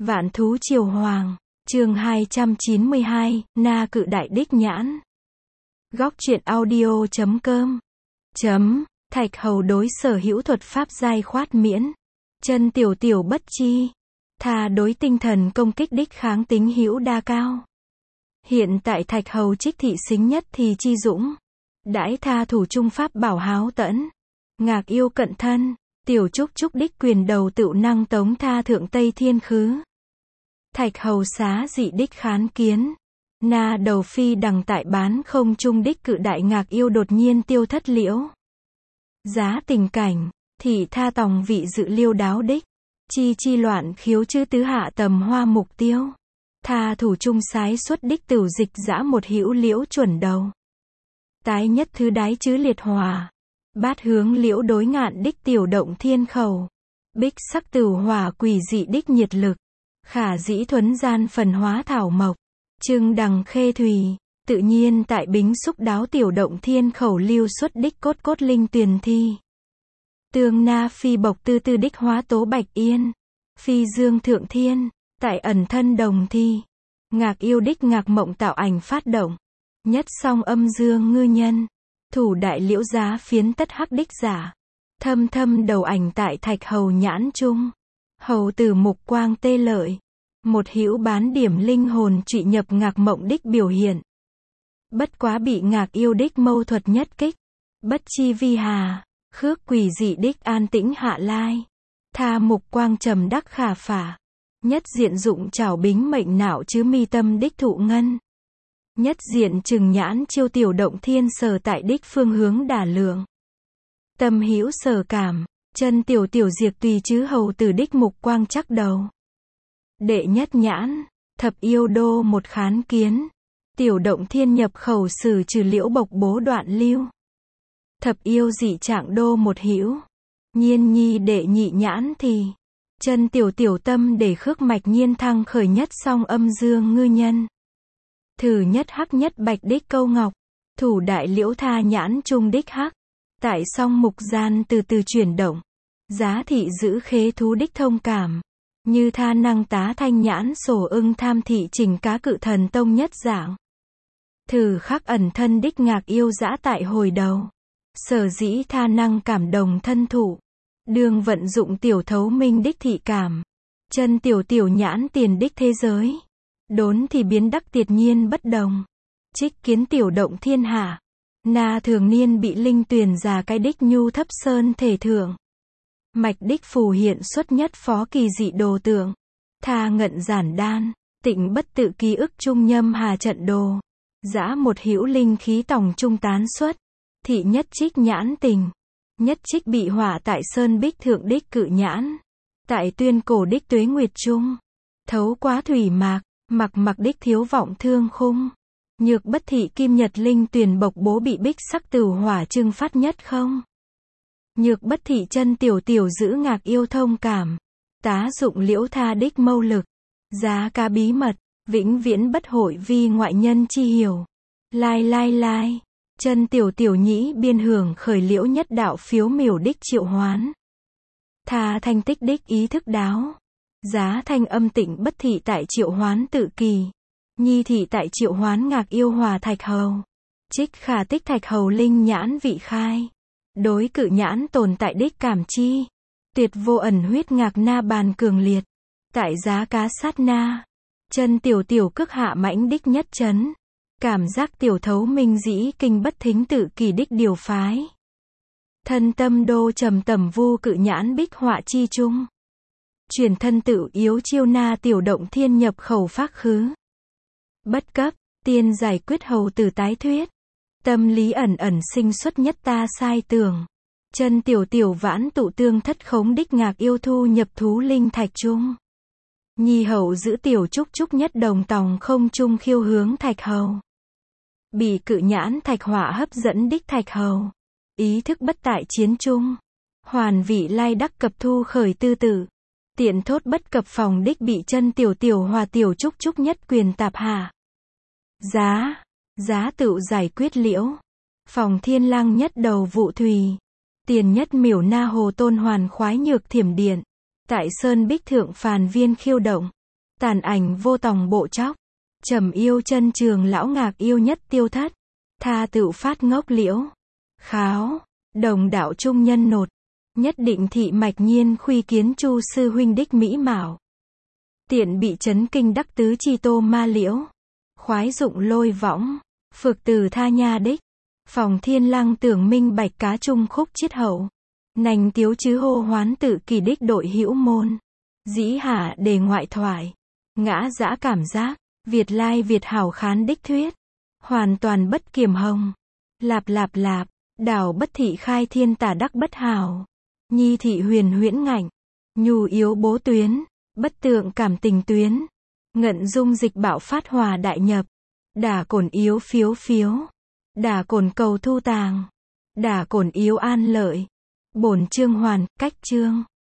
Vạn thú triều hoàng, chương 292, Na cự đại đích nhãn. Góc truyện audio.com Thạch hầu đối sở hữu thuật pháp giai khoát miễn. Chân tiểu tiểu bất chi. Thà đối tinh thần công kích đích kháng tính hữu đa cao. Hiện tại thạch hầu trích thị xính nhất thì chi dũng. Đãi tha thủ trung pháp bảo háo tẫn. Ngạc yêu cận thân. Tiểu trúc trúc đích quyền đầu tựu năng tống tha thượng Tây Thiên khứ. Thạch hầu xá dị đích khán kiến. Na đầu phi đằng tại bán không trung đích cự đại ngạc yêu đột nhiên tiêu thất liễu. Giá tình cảnh, thị tha tòng vị dự liêu đáo đích. Chi loạn khiếu chư tứ hạ tầm hoa mục tiêu. Tha thủ trung sái xuất đích tửu dịch dã một hữu liễu chuẩn đầu. Tái nhất thứ đái chứ liệt hòa. Bát hướng liễu đối ngạn đích tiểu động thiên khẩu. Bích sắc tửu hỏa quỷ dị đích nhiệt lực. Khả dĩ thuấn gian phần hóa thảo mộc. Trưng đằng khê thùy. Tự nhiên tại bính xúc đáo tiểu động thiên khẩu lưu xuất đích cốt cốt linh tuyền thi. Tương na phi bộc tư tư đích hóa tố bạch yên. Phi dương thượng thiên. Tại ẩn thân đồng thi. Ngạc yêu đích ngạc mộng tạo ảnh phát động. Nhất song âm dương ngư nhân. Thủ đại liễu giá phiến tất hắc đích giả. Thâm thâm đầu ảnh tại thạch hầu nhãn trung. Hầu tử mục quang tê lợi. Một hữu bán điểm linh hồn trụy nhập ngạc mộng đích biểu hiện. Bất quá bị ngạc yêu đích mâu thuật nhất kích. Bất chi vi hà. Khước quỷ dị đích an tĩnh hạ lai. Tha mục quang trầm đắc khả phả. Nhất diện dụng trảo bính mệnh não chứ mi tâm đích thụ ngân. Nhất diện trừng nhãn chiêu tiểu động thiên sở tại đích phương hướng đả lượng. Tâm hữu sở cảm. Chân tiểu tiểu diệt tùy chứ hầu tử đích mục quang chắc đầu. Đệ nhất nhãn. Thập yêu đô một khán kiến. Tiểu động thiên nhập khẩu sử trừ liễu bộc bố đoạn lưu. Thập yêu dị trạng đô một hữu. Nhiên nhi đệ nhị nhãn thì. Chân tiểu tiểu tâm để khước mạch nhiên thăng khởi nhất song âm dương ngư nhân. Thử nhất hắc nhất bạch đích câu ngọc. Thủ đại liễu tha nhãn trung đích hắc. Tại song mục gian từ từ chuyển động. Giá thị giữ khế thú đích thông cảm. Như tha năng tá thanh nhãn sổ ưng tham thị trình cá cự thần tông nhất dạng. Thử khắc ẩn thân đích ngạc yêu dã tại hồi đầu. Sở dĩ tha năng cảm đồng thân thụ. Đường vận dụng tiểu thấu minh đích thị cảm. Chân tiểu tiểu nhãn tiền đích thế giới. Đốn thì biến đắc tiệt nhiên bất đồng. Trích kiến tiểu động thiên hạ. Na thường niên bị linh tuyền già cái đích nhu thấp sơn thể thượng. Mạch đích phù hiện xuất nhất phó kỳ dị đồ tượng. Tha ngận giản đan. Tịnh bất tự ký ức trung nhâm hà trận đồ. Dã một hữu linh khí tòng trung tán xuất. Thị nhất trích nhãn tình. Nhất trích bị hỏa tại sơn bích thượng đích cự nhãn. Tại tuyên cổ đích tuế nguyệt trung. Thấu quá thủy mạc. Mặc đích thiếu vọng thương khung. Nhược bất thị kim nhật linh tuyền bộc bố bị bích sắc tửu hỏa trưng phát nhất không. Nhược bất thị chân tiểu tiểu giữ ngạc yêu thông cảm. Tá dụng liễu tha đích mâu lực. Giá ca bí mật. Vĩnh viễn bất hội vi ngoại nhân chi hiểu. Lai. Chân tiểu tiểu nhĩ biên hưởng khởi liễu nhất đạo phiếu miểu đích triệu hoán. Tha thanh tích đích ý thức đáo. Giá thanh âm tịnh bất thị tại triệu hoán tự kỳ. Nhi thị tại triệu hoán ngạc yêu hòa thạch hầu. Trích khả tích thạch hầu linh nhãn vị khai. Đối cự nhãn tồn tại đích cảm chi. Tuyệt vô ẩn huyết ngạc na bàn cường liệt. Tại giá cá sát na. Chân tiểu tiểu cước hạ mãnh đích nhất chấn. Cảm giác tiểu thấu minh dĩ kinh bất thính tự kỳ đích điều phái. Thân tâm đô trầm tầm vu cự nhãn bích họa chi trung. Truyền thân tự yếu chiêu na tiểu động thiên nhập khẩu phác khứ. Bất cấp, tiên giải quyết hầu tử tái thuyết. Tâm lý ẩn sinh xuất nhất ta sai tưởng. Chân tiểu tiểu vãn tụ tương thất khống đích ngạc yêu thu nhập thú linh thạch trung. Nhi hậu giữ tiểu trúc trúc nhất đồng tòng không trung khiêu hướng thạch hầu. Bị cự nhãn thạch hỏa hấp dẫn đích thạch hầu. Ý thức bất tại chiến trung. Hoàn vị lai đắc cập thu khởi tư tử. Tiện thốt bất cập phòng đích bị chân tiểu tiểu hòa tiểu trúc trúc nhất quyền tạp hạ. Giá tự giải quyết liễu. Phòng thiên lang nhất đầu vụ thùy. Tiền nhất miểu na hồ tôn hoàn khoái nhược thiểm điện. Tại sơn bích thượng phàn viên khiêu động. Tàn ảnh vô tòng bộ chóc. Trầm yêu chân trường lão ngạc yêu nhất tiêu thất. Tha tựu phát ngốc liễu. Kháo. Đồng đạo trung nhân nột. Nhất định thị mạch nhiên khuy kiến chu sư huynh đích mỹ mạo. Tiện bị chấn kinh đắc tứ chi tô ma liễu. Khoái dụng lôi võng. Phược từ tha nha đích. Phòng thiên lăng tưởng minh bạch cá trung khúc chiết hậu. Nành tiếu chứ hô hoán tự kỳ đích đội hữu môn. Dĩ hạ đề ngoại thoại. Ngã dã cảm giác. Việt lai Việt hảo khán đích thuyết. Hoàn toàn bất kiềm hồng. Lạp lạp lạp. Đảo bất thị khai thiên tả đắc bất hảo. Nhi thị huyền huyễn ngạnh. Nhu yếu bố tuyến. Bất tượng cảm tình tuyến. Ngận dung dịch bạo phát hòa đại nhập. Đả cổn yếu phiếu phiếu. Đả cổn cầu thu tàng. Đả cổn yếu an lợi. Bổn chương hoàn, cách chương.